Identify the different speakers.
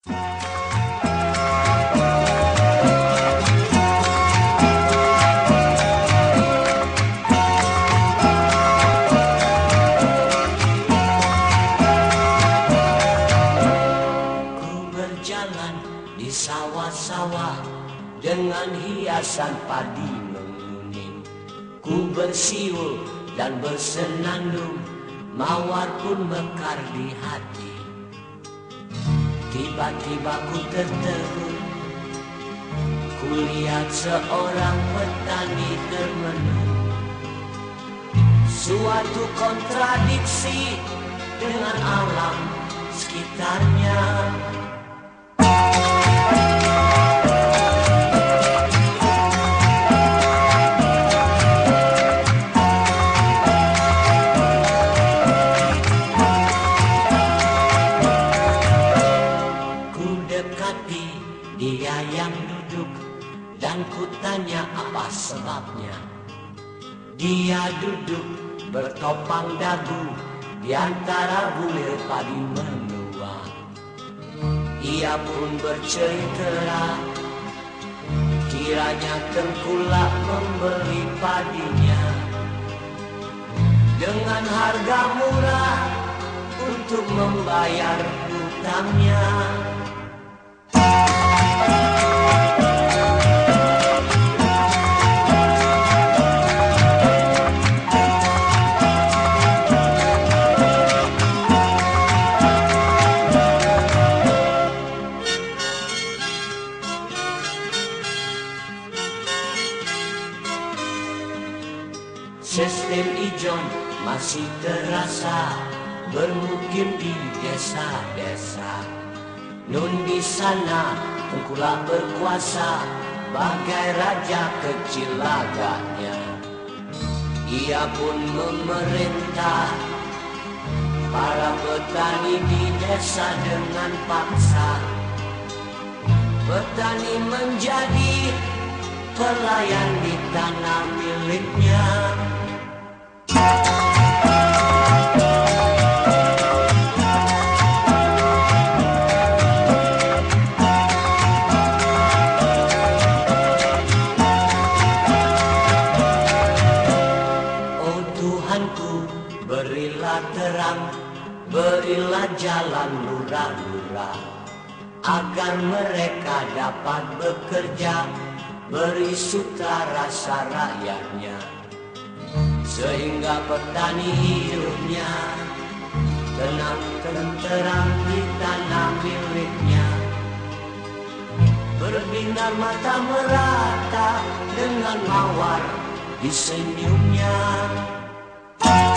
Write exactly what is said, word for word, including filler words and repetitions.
Speaker 1: Di sawah-sawah dengan hiasan padi menguning, ku bersiul dan bersenandung, mawar pun mekar di hati. Tiba-tiba ku tertegun, ku lihat seorang petani termenung. Suatu kontradiksi dengan alam sekitarnya. Dia yang duduk dan ku tanya apa sebabnya. Dia duduk bertopang dagu di antara bulir padi menua. Ia pun bercerita, kiranya tengkulak membeli padinya dengan harga murah untuk membayar hutangnya. Sistem ijon masih terasa bermukim di desa-desa. Nun di sana tengkulak berkuasa bagai raja kecil laganya. Ia pun memerintah para petani di desa dengan paksa. Petani menjadi pelayan di tanah miliknya. Oh Tuhanku, berilah terang, berilah jalan lurah-lurah, agar mereka dapat bekerja, beri sutra rasa rakyatnya, sehingga petani hidupnya tenang tenteram di tanah miliknya. Berbinar mata merata dengan mawar di senyumnya.